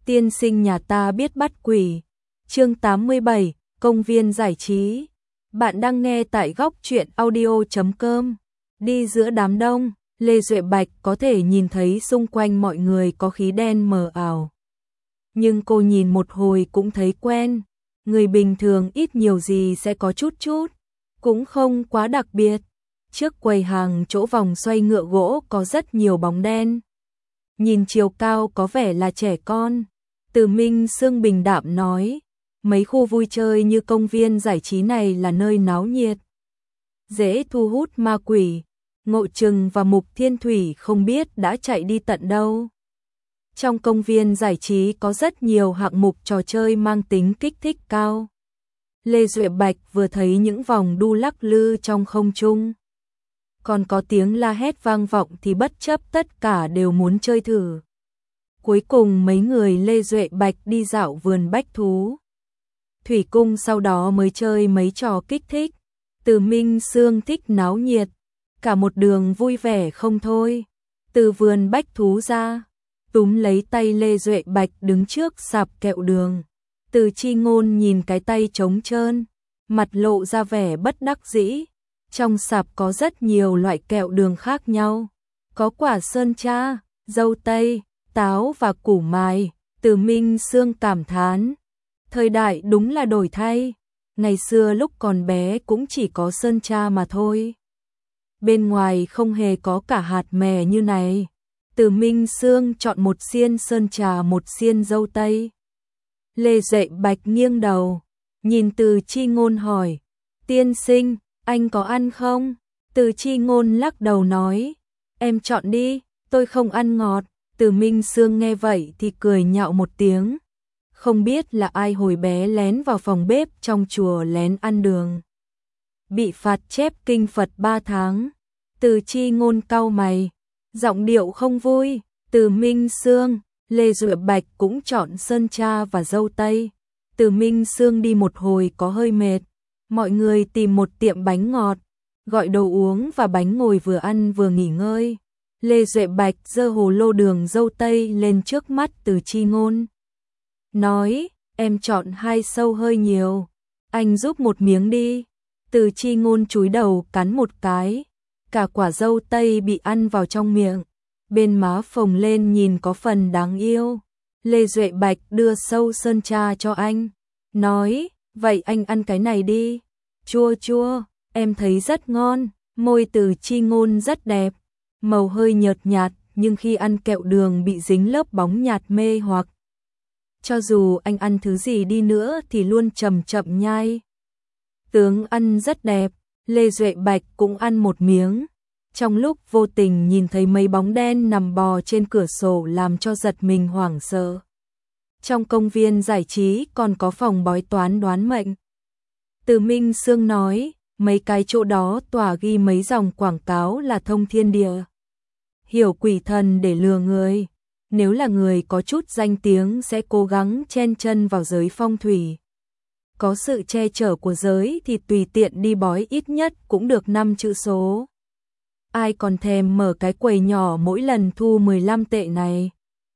Tiên sinh nhà ta biết bắt quỷ. Chương 87, công viên giải trí. Bạn đang nghe tại góc truyện audio.com. Đi giữa đám đông, Lê Duệ Bạch có thể nhìn thấy xung quanh mọi người có khí đen mờ ảo. Nhưng cô nhìn một hồi cũng thấy quen. Người bình thường ít nhiều gì sẽ có chút, cũng không quá đặc biệt. Trước quầy hàng chỗ vòng xoay ngựa gỗ có rất nhiều bóng đen. Nhìn chiều cao có vẻ là trẻ con. Từ Minh Sương bình đạm nói, mấy khu vui chơi như công viên giải trí này là nơi náo nhiệt, dễ thu hút ma quỷ. Ngộ Trừng và Mục Thiên Thủy không biết đã chạy đi tận đâu. Trong công viên giải trí có rất nhiều hạng mục trò chơi mang tính kích thích cao. Lê Duệ Bạch vừa thấy những vòng đu lắc lư trong không trung, còn có tiếng la hét vang vọng thì bất chấp tất cả đều muốn chơi thử. Cuối cùng mấy người Lê Duệ Bạch đi dạo vườn bách thú. Thủy cung sau đó mới chơi mấy trò kích thích. Từ Minh Sương thích náo nhiệt, cả một đường vui vẻ không thôi. Từ vườn bách thú ra, túm lấy tay Lê Duệ Bạch đứng trước sạp kẹo đường. Từ Chi Ngôn nhìn cái tay trống trơn, mặt lộ ra vẻ bất đắc dĩ. Trong sạp có rất nhiều loại kẹo đường khác nhau, có quả sơn tra, dâu tây, táo và củ mài. Từ Minh Sương cảm thán, thời đại đúng là đổi thay, ngày xưa lúc còn bé cũng chỉ có sơn tra mà thôi. Bên ngoài không hề có cả hạt mè như này. Từ Minh Sương chọn một xiên sơn trà, một xiên dâu tây. Lê Duệ Bạch nghiêng đầu, nhìn Từ Chi Ngôn hỏi, tiên sinh, anh có ăn không? Từ Chi Ngôn lắc đầu nói, em chọn đi, tôi không ăn ngọt. Từ Minh Sương nghe vậy thì cười nhạo một tiếng. Không biết là ai hồi bé lén vào phòng bếp trong chùa lén ăn đường, bị phạt chép kinh Phật 3 tháng. Từ Chi Ngôn cau mày, giọng điệu không vui. Từ Minh Sương, Lê Duệ Bạch cũng chọn sơn tra và dâu tây. Từ Minh Sương đi một hồi có hơi mệt. Mọi người tìm một tiệm bánh ngọt, gọi đồ uống và bánh ngồi vừa ăn vừa nghỉ ngơi. Lê Duệ Bạch giơ hồ lô đường dâu tây lên trước mắt Từ Chi Ngôn, nói, em chọn 2 sâu hơi nhiều, anh giúp một miếng đi. Từ Chi Ngôn chúi đầu cắn một cái, cả quả dâu tây bị ăn vào trong miệng, bên má phồng lên nhìn có phần đáng yêu. Lê Duệ Bạch đưa sâu sơn tra cho anh, nói, vậy anh ăn cái này đi, chua chua, em thấy rất ngon. Môi Từ Chi Ngôn rất đẹp, màu hơi nhợt nhạt, nhưng khi ăn kẹo đường bị dính lớp bóng nhạt mê hoặc. Cho dù anh ăn thứ gì đi nữa thì luôn chậm chậm nhai. Tướng ăn rất đẹp. Lê Duệ Bạch cũng ăn một miếng. Trong lúc vô tình nhìn thấy mấy bóng đen nằm bò trên cửa sổ làm cho giật mình hoảng sợ. Trong công viên giải trí còn có phòng bói toán đoán mệnh. Từ Minh Sương nói, mấy cái chỗ đó tỏa ghi mấy dòng quảng cáo là thông thiên địa, hiểu quỷ thần để lừa người. Nếu là người có chút danh tiếng sẽ cố gắng chen chân vào giới phong thủy. Có sự che chở của giới thì tùy tiện đi bói ít nhất cũng được 5 chữ số. Ai còn thèm mở cái quầy nhỏ mỗi lần thu 15 tệ này.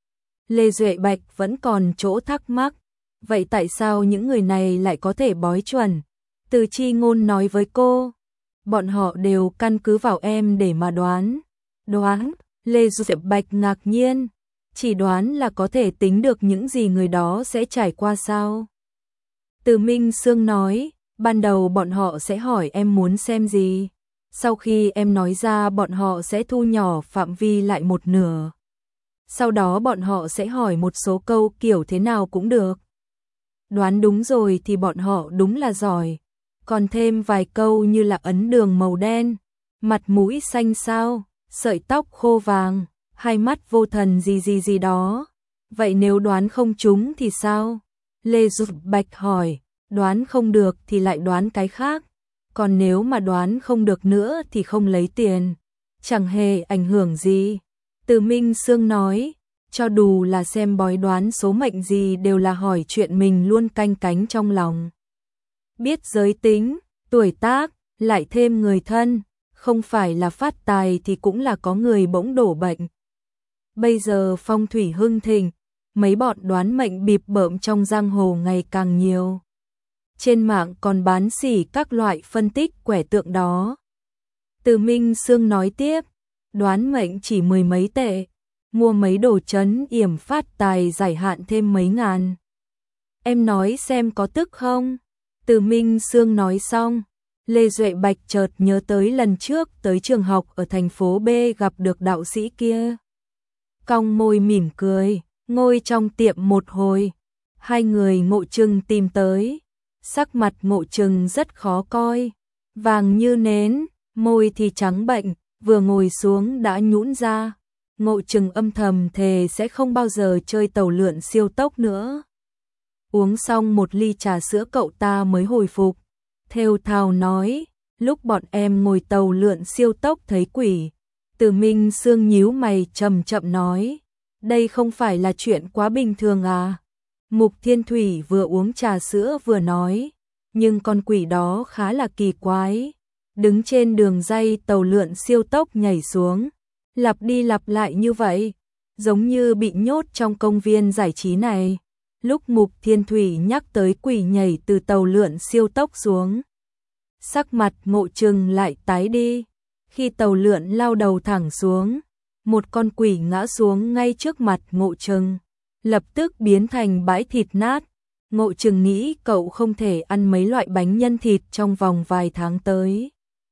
Lê Duệ Bạch vẫn còn chỗ thắc mắc. Vậy tại sao những người này lại có thể bói chuẩn? Từ Chi Ngôn nói với cô, bọn họ đều căn cứ vào em để mà đoán. Đoán? Lê Duệ Bạch ngạc nhiên. Chỉ đoán là có thể tính được những gì người đó sẽ trải qua sao? Từ Minh Sương nói, ban đầu bọn họ sẽ hỏi em muốn xem gì. Sau khi em nói ra bọn họ sẽ thu nhỏ phạm vi lại một nửa. Sau đó bọn họ sẽ hỏi một số câu kiểu thế nào cũng được. Đoán đúng rồi thì bọn họ đúng là giỏi. Còn thêm vài câu như là ấn đường màu đen, mặt mũi xanh xao, sợi tóc khô vàng, hai mắt vô thần gì đó. Vậy nếu đoán không trúng thì sao? Lê Duệ Bạch hỏi, đoán không được thì lại đoán cái khác. Còn nếu mà đoán không được nữa thì không lấy tiền. Chẳng hề ảnh hưởng gì. Từ Minh Sương nói, cho dù là xem bói đoán số mệnh gì đều là hỏi chuyện mình luôn canh cánh trong lòng. Biết giới tính, tuổi tác, lại thêm người thân, không phải là phát tài thì cũng là có người bỗng đổ bệnh. Bây giờ phong thủy hưng thịnh, mấy bọn đoán mệnh bịp bợm trong giang hồ ngày càng nhiều. Trên mạng còn bán xỉ các loại phân tích quẻ tượng đó. Từ Minh Sương nói tiếp, đoán mệnh chỉ 10 mấy tệ, mua mấy đồ trấn yểm phát tài giải hạn thêm mấy ngàn. Em nói xem có tức không? Từ Minh Sương nói xong, Lê Duệ Bạch chợt nhớ tới lần trước tới trường học ở thành phố B gặp được đạo sĩ kia. Cong môi mỉm cười, ngồi trong tiệm một hồi, hai người Ngộ Trừng tìm tới. Sắc mặt Ngộ Trừng rất khó coi, vàng như nến, môi thì trắng bệnh, vừa ngồi xuống đã nhũn ra. Ngộ Trừng âm thầm thề sẽ không bao giờ chơi tàu lượn siêu tốc nữa. Uống xong một ly trà sữa cậu ta mới hồi phục, thều thào nói, lúc bọn em ngồi tàu lượn siêu tốc thấy quỷ. Từ Minh Sương nhíu mày chậm chậm nói, đây không phải là chuyện quá bình thường à? Mục Thiên Thủy vừa uống trà sữa vừa nói, nhưng con quỷ đó khá là kỳ quái, đứng trên đường ray tàu lượn siêu tốc nhảy xuống, lặp đi lặp lại như vậy, giống như bị nhốt trong công viên giải trí này. Lúc Mục Thiên Thủy nhắc tới quỷ nhảy từ tàu lượn siêu tốc xuống, sắc mặt Ngộ Trừng lại tái đi. Khi tàu lượn lao đầu thẳng xuống, một con quỷ ngã xuống ngay trước mặt Ngộ Trừng, lập tức biến thành bãi thịt nát. Ngộ Trừng nghĩ cậu không thể ăn mấy loại bánh nhân thịt trong vòng vài tháng tới.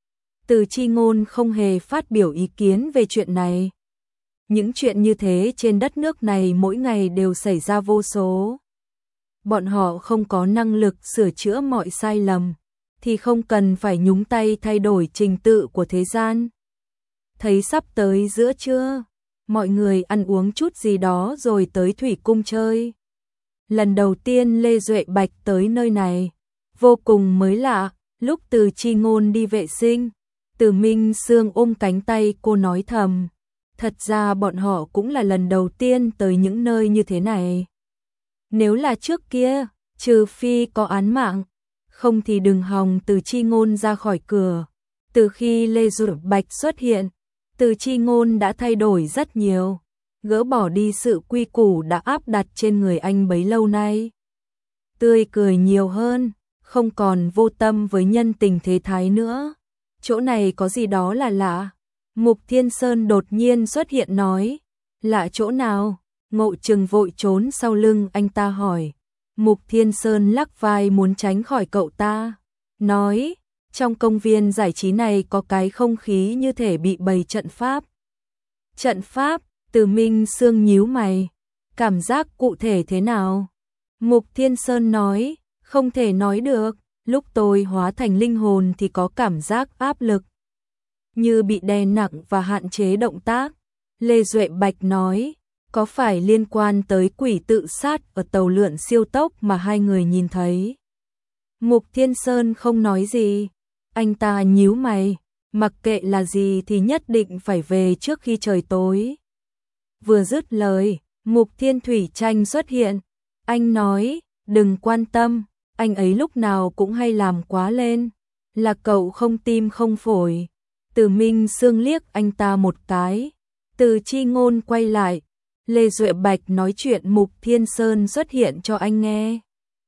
Từ Chi Ngôn không hề phát biểu ý kiến về chuyện này. Những chuyện như thế trên đất nước này mỗi ngày đều xảy ra vô số. Bọn họ không có năng lực sửa chữa mọi sai lầm, thì không cần phải nhúng tay thay đổi trình tự của thế gian. Thấy sắp tới giữa trưa, mọi người ăn uống chút gì đó rồi tới Thủy Cung chơi. Lần đầu tiên Lê Duệ Bạch tới nơi này, vô cùng mới lạ. Lúc Từ Chi Ngôn đi vệ sinh, Từ Minh Sương ôm cánh tay cô nói thầm, thật ra bọn họ cũng là lần đầu tiên tới những nơi như thế này. Nếu là trước kia, trừ phi có án mạng, không thì đừng hòng Từ Chi Ngôn ra khỏi cửa. Từ khi Lê Duệ Bạch xuất hiện, Từ Chi Ngôn đã thay đổi rất nhiều, gỡ bỏ đi sự quy củ đã áp đặt trên người anh bấy lâu nay. Tươi cười nhiều hơn, không còn vô tâm với nhân tình thế thái nữa. Chỗ này có gì đó là lạ. Mục Thiên Sơn đột nhiên xuất hiện nói, lạ chỗ nào? Ngộ Trừng vội trốn sau lưng anh ta hỏi. Mục Thiên Sơn lắc vai muốn tránh khỏi cậu ta, nói, trong công viên giải trí này có cái không khí như thể bị bày trận pháp. Trận pháp? Từ Minh Sương nhíu mày, cảm giác cụ thể thế nào? Mục Thiên Sơn nói, không thể nói được, lúc tôi hóa thành linh hồn thì có cảm giác áp lực, như bị đè nặng và hạn chế động tác. Lê Duệ Bạch nói, có phải liên quan tới quỷ tự sát ở tàu lượn siêu tốc mà hai người nhìn thấy? Mục Thiên Sơn không nói gì, anh ta nhíu mày, mặc kệ là gì thì nhất định phải về trước khi trời tối. Vừa dứt lời, Mục Thiên Thủy Tranh xuất hiện, anh nói, đừng quan tâm, anh ấy lúc nào cũng hay làm quá lên, là cậu không tim không phổi. Từ Minh Sương liếc anh ta một cái, Từ Chi Ngôn quay lại, Lê Duệ Bạch nói chuyện Mục Thiên Sơn xuất hiện cho anh nghe.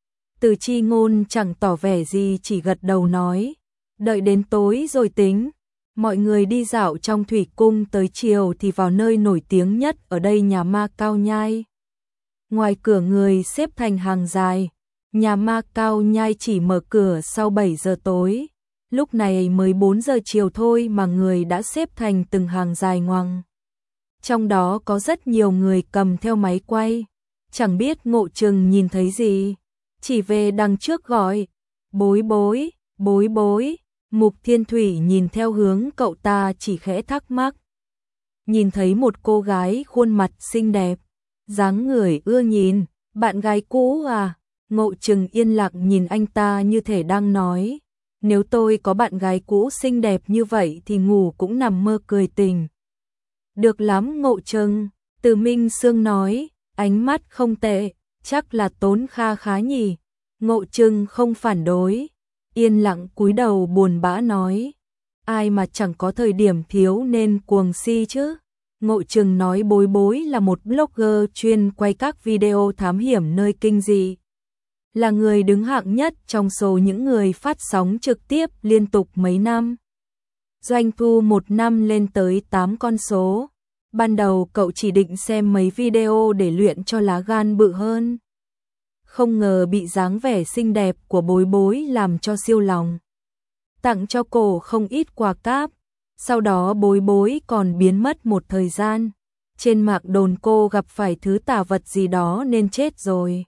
Từ Chi Ngôn chẳng tỏ vẻ gì, chỉ gật đầu nói, đợi đến tối rồi tính. Mọi người đi dạo trong Thủy Cung tới chiều thì vào nơi nổi tiếng nhất ở đây, nhà ma Cao Nhai. Ngoài cửa người xếp thành hàng dài, nhà ma Cao Nhai chỉ mở cửa sau 7 giờ tối. Lúc này mới 4 giờ chiều thôi mà người đã xếp thành từng hàng dài ngoằng. Trong đó có rất nhiều người cầm theo máy quay. Chẳng biết Ngộ Trừng nhìn thấy gì, chỉ về đằng trước gọi, bối bối, bối bối. Mục Thiên Thủy nhìn theo hướng cậu ta chỉ khẽ thắc mắc. Nhìn thấy một cô gái khuôn mặt xinh đẹp, dáng người ưa nhìn, bạn gái cũ à? Ngộ Trừng yên lặng nhìn anh ta như thể đang nói, nếu tôi có bạn gái cũ xinh đẹp như vậy thì ngủ cũng nằm mơ cười tình. Được lắm Ngộ Trừng, Từ Minh Sương nói, ánh mắt không tệ, chắc là tốn kha khá nhỉ. Ngộ Trừng không phản đối, yên lặng cúi đầu buồn bã nói, ai mà chẳng có thời điểm thiếu nên cuồng si chứ. Ngộ Trừng nói Bối Bối là một blogger chuyên quay các video thám hiểm nơi kinh dị. Là người đứng hạng nhất trong số những người phát sóng trực tiếp liên tục mấy năm. Doanh thu một năm lên tới 8 con số. Ban đầu cậu chỉ định xem mấy video để luyện cho lá gan bự hơn. Không ngờ bị dáng vẻ xinh đẹp của Bối Bối làm cho siêu lòng. Tặng cho cô không ít quà cáp. Sau đó Bối Bối còn biến mất một thời gian. Trên mạng đồn cô gặp phải thứ tà vật gì đó nên chết rồi.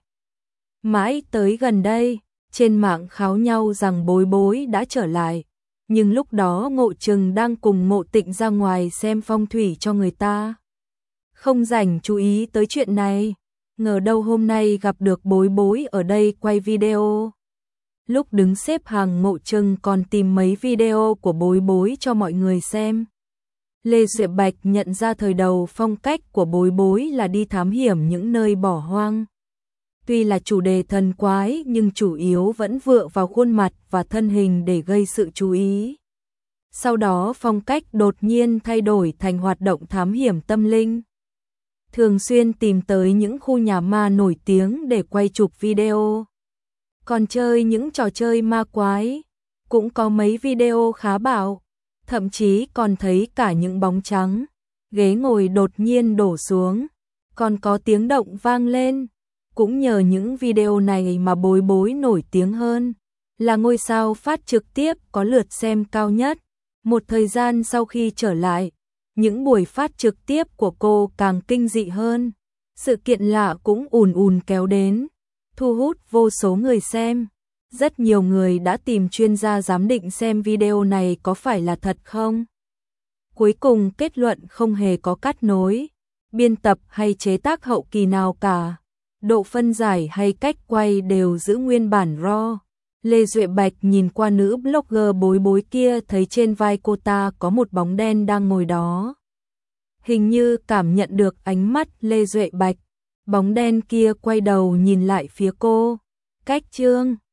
Mãi tới gần đây, trên mạng kháo nhau rằng Bối Bối đã trở lại. Nhưng lúc đó Ngộ Trừng đang cùng Mộ Tịnh ra ngoài xem phong thủy cho người ta. Không rảnh chú ý tới chuyện này. Ngờ đâu hôm nay gặp được Bối Bối ở đây quay video. Lúc đứng xếp hàng Ngộ Trừng còn tìm mấy video của Bối Bối cho mọi người xem. Lê Duệ Bạch nhận ra thời đầu phong cách của Bối Bối là đi thám hiểm những nơi bỏ hoang. Tuy là chủ đề thần quái nhưng chủ yếu vẫn vựa vào khuôn mặt và thân hình để gây sự chú ý. Sau đó phong cách đột nhiên thay đổi thành hoạt động thám hiểm tâm linh. Thường xuyên tìm tới những khu nhà ma nổi tiếng để quay chụp video. Còn chơi những trò chơi ma quái, cũng có mấy video khá bạo, thậm chí còn thấy cả những bóng trắng, ghế ngồi đột nhiên đổ xuống, còn có tiếng động vang lên. Cũng nhờ những video này mà Bối Bối nổi tiếng hơn, là ngôi sao phát trực tiếp có lượt xem cao nhất. Một thời gian sau khi trở lại, những buổi phát trực tiếp của cô càng kinh dị hơn. Sự kiện lạ cũng ùn ùn kéo đến, thu hút vô số người xem. Rất nhiều người đã tìm chuyên gia giám định xem video này có phải là thật không. Cuối cùng kết luận không hề có cắt nối, biên tập hay chế tác hậu kỳ nào cả. Độ phân giải hay cách quay đều giữ nguyên bản RAW. Lê Duệ Bạch nhìn qua nữ blogger Bối Bối kia thấy trên vai cô ta có một bóng đen đang ngồi đó. Hình như cảm nhận được ánh mắt Lê Duệ Bạch, bóng đen kia quay đầu nhìn lại phía cô. Cách chương